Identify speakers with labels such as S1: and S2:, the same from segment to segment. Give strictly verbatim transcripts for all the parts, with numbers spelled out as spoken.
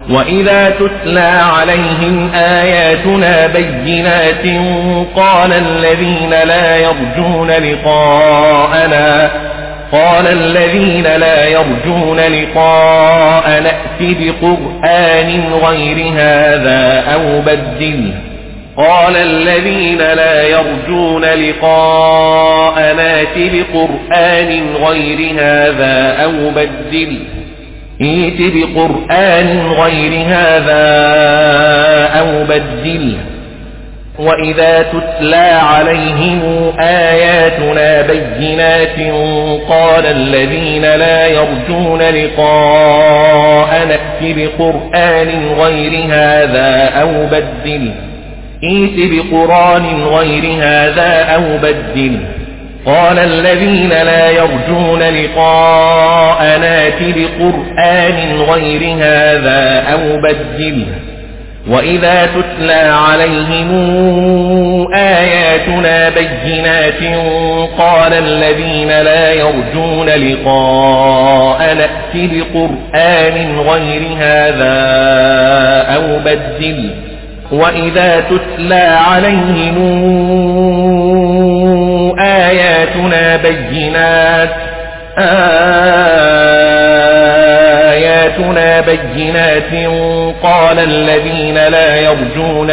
S1: وإذا تتلى عليهم آياتنا بينات قال الذين لا يرجون لقاءنا قال الذين لا يرجون لقاء نأت بقرآن غير هذا أو بدله قال الذين لا يرجون لقاء نأت بقرآن غير هذا أو بدله ائت بقرآن غير هذا أو بدله وإذا تتلى عليهم آياتنا بينات قال الذين لا يرجون لقاء نأت بقرآن غير هذا أو بدله ائت بقرآن غير هذا أو بدله قال الذين لا يرجون لقاء نأت بقرآن غير هذا أو بدله وإذا تتلى عليهم آياتنا بينات قال الذين لا يرجون لقاء نأت بقرآن غير هذا أو بدله وإذا تتلى عليهم آياتنا بينات آياتنا بينات قال الذين لا يرجون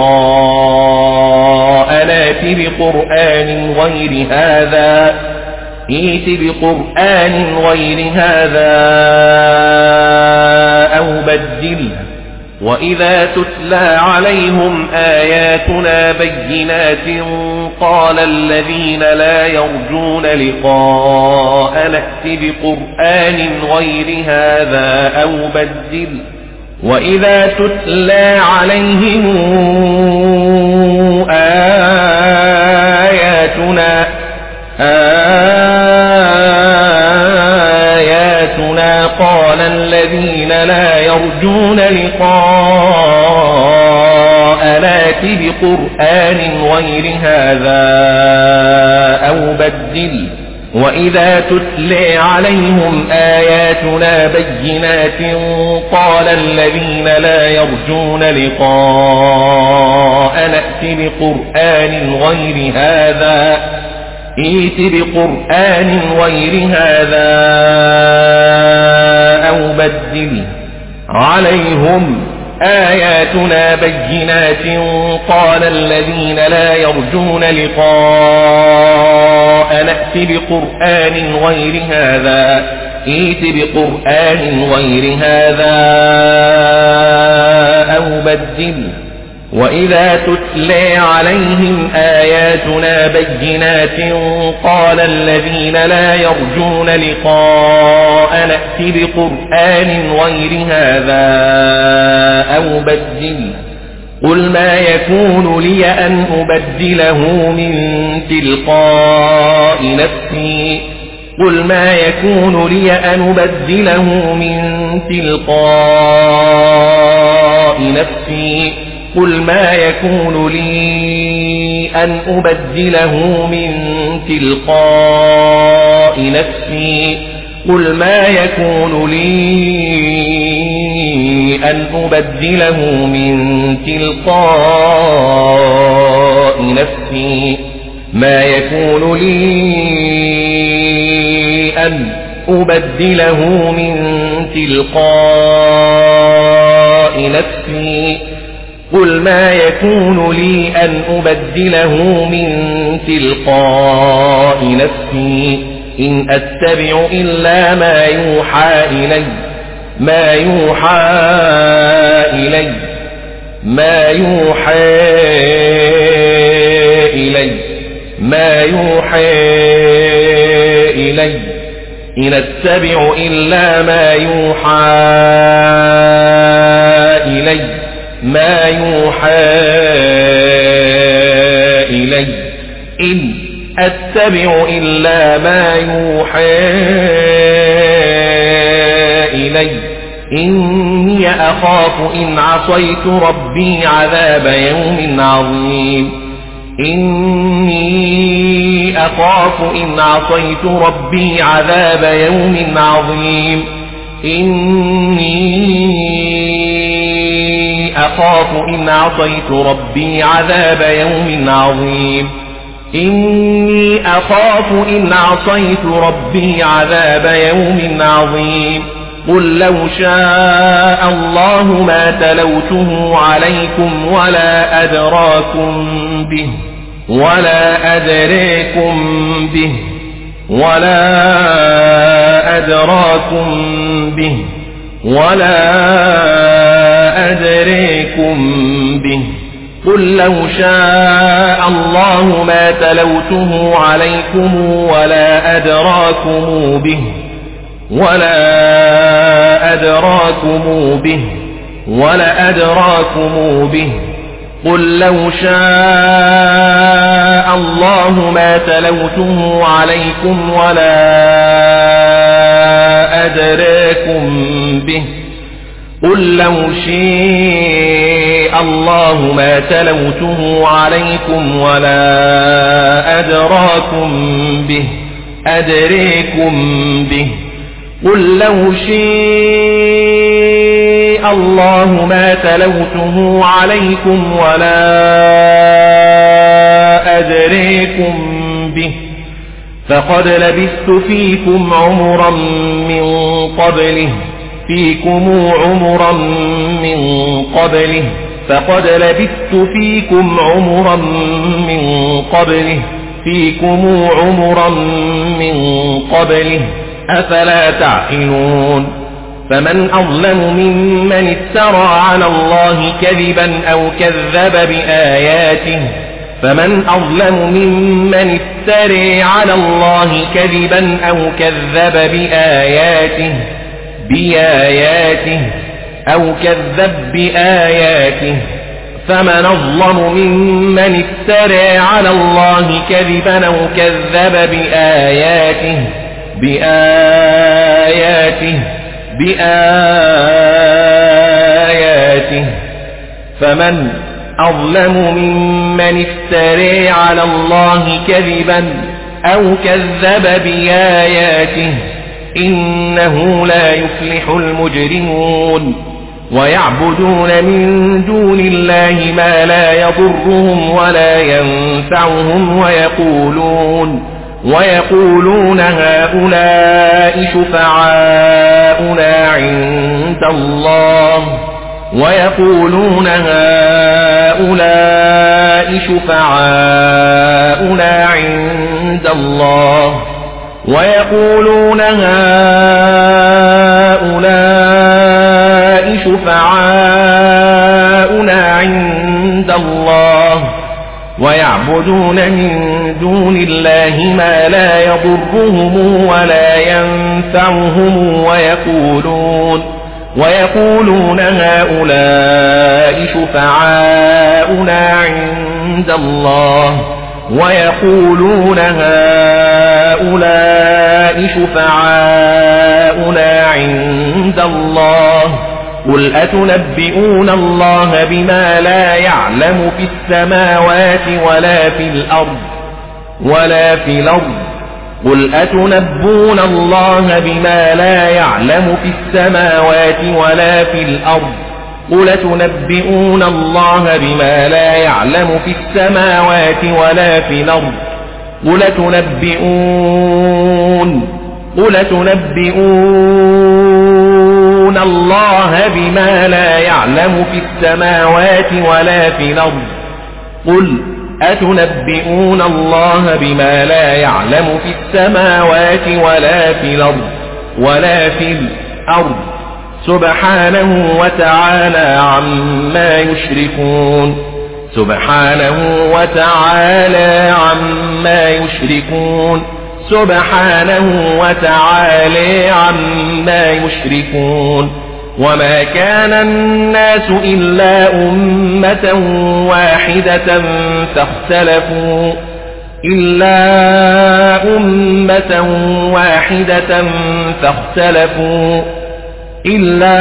S1: لقاء نأت بقرآن غير هذا ائت بقرآن غير هذا أو بدله وإذا تتلى عليهم آياتنا بينات قال الذين لا يرجون لقاء نأت بقرآن غير هذا أو بدله وإذا تتلى عليهم آياتنا آياتنا قال الذين لا يرجون لقاء نأت بقرآن غير هذا أو بدله وإذا تتلى عليهم آياتنا بينات قال الذين لا يرجون لقاء نأت بقرآن غير هذا ائت بقرآن غير هذا أو بدله عليهم آياتنا بينات قال الذين لا يرجون لقاء نأت بقرآن غير هذا ائت بقرآن غير هذا أو بدله وإذا تتلى عليهم آياتنا بينات قال الذين لا يرجون لقاء نأت بقرآن غير هذا أو بدله قل ما يكون لي أن أبدله من تلقاء نفسي قل ما يكون لي أن أبدله من تلقاء نفسي قل ما يكون لي أن أبدله من تلقاء نفسي قل ما يكون لي أن أبدله من تلقاء نفسي ما يكون لي أن أبدله من تلقاء نفسي قل ما يكون لي أن أبدله من تلقاء نفسي إن أتبع إلا ما يوحى إلي ما يوحى إلي ما يوحى إلي ما يوحى إلي إن أتبع إلا ما يوحى إلي ما يوحى إلي إن أتبع إلا ما يوحى إلي إني أخاف إن عصيت ربي عذاب يوم عظيم إني أخاف إن عصيت ربي عذاب يوم عظيم إني أخاف إن عصيت ربي عذاب يوم عظيم إني أخاف إن عصيت ربي عذاب يوم عظيم قل لو شاء الله ما تلوته عليكم ولا أدراكم به ولا أدريكم به ولا أدراكم به ولا أدريكم به قل لو شاء الله ما تلوته عليكم ولا أدراكم به ولا أدراكم به ولا أدراكم به قل لو شاء الله ما تلوته عليكم ولا أدراكم به قل لو شاء الله ما تلوته عليكم ولا أدراكم به أدريكم به قل لو شاء الله ما تلوته عليكم ولا أدريكم به فقد لبثت فيكم عمرا من قبله فيكم عمرا من قبله فقد لبثت فيكم عمرا من قبله فيكم عمرا من قبله أفلا تعقلون فمن أظلم ممن افترى على الله كذبا أو كذب بآياته فمن أظلم ممن افترى على الله كذبا أو كذب بآياته بآياته أو كذب بآياته فمن أظلم ممن افترى على الله كذبا أو كذب بآياته بآياته بآياته فمن أظلم ممن افترى على الله كذبا أو كذب بآياته إنه لا يفلح المجرمون ويعبدون من دون الله ما لا يضرهم ولا ينفعهم ويقولون ويقولون هؤلاء شفعاؤنا عند الله ويقولون هؤلاء شفعاؤنا عند الله ويقولون هؤلاء شفعاؤنا عند الله ويعبدون من دون الله ما لا يضرهم ولا ينفعهم ويقولون ويقولون هؤلاء شفعاؤنا عند الله ويقولون هؤلاء شفعاؤنا عند الله قل أتنبئون الله بما لا يعلم في السماوات ولا في الأرض ولا في الأرض قل أتنبئون الله بما لا يعلم في السماوات ولا في الأرض قل أتنبئون الله بما لا يعلم في السماوات ولا في الأرض قل أتنبئون قل أتنبئون الله بما لا يعلم في السماوات ولا في الأرض قل أتنبئون الله بما لا يعلم في السماوات ولا في الأرض ولا في الأرض سبحانه وتعالى عما يشركون سبحانه وتعالى عما يشركون سبحانه وتعالى عما يشركون وما كان الناس إلا أمة واحدة فاختلفوا إلا أمة واحدة فاختلفوا إلا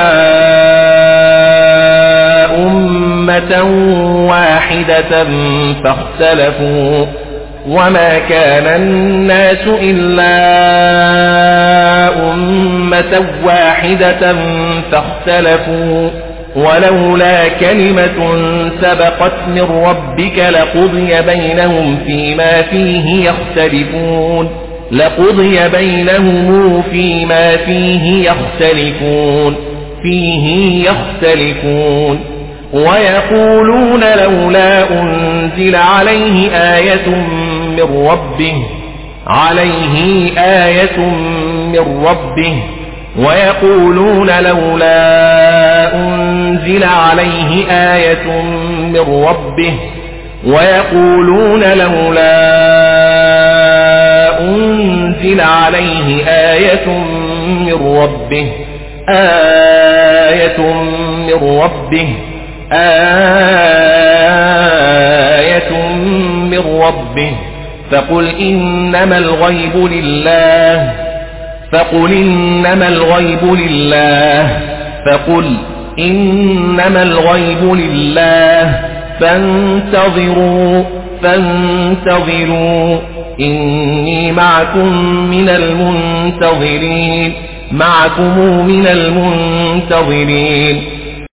S1: أمة واحدة فاختلفوا وما كان الناس إلا أمة واحدة فاختلفوا ولولا كلمة سبقت من ربك لقضي بينهم فيما فيه يختلفون لقضي بينهم فيما فيه يختلفون فيه يختلفون ويقولون لولا أنزل عليه آية من ربه عليه آية من ربه ويقولون لولا أنزل عليه آية من ربه ويقولون لولا أنزل عليه آية من ربه آية من ربه آية من ربه فقل إنما الغيب لله فقل إنما الغيب لله فقل إنما الغيب لله فانتظروا فانتظروا إني معكم من المنتظرين معكم من المنتظرين